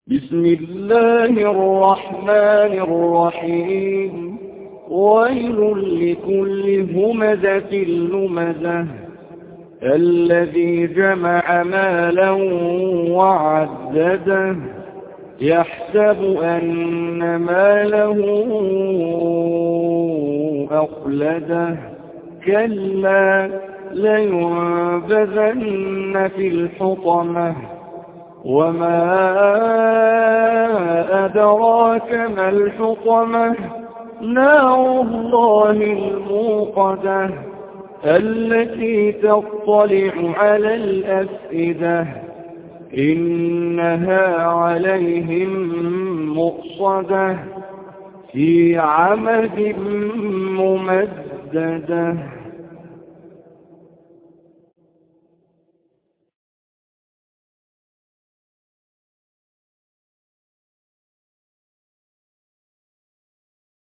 بسم الله الرحمن الرحيم ويل لكل همزة لمزة الذي جمع مالا وعدده يحسب أن ماله أخلده كلا لينبذن في الحطمة وما أدراك ما الحطمة نار الله الموقدة التي تطلع على الأفئدة إنها عليهم مؤصدة في عمد ممددة.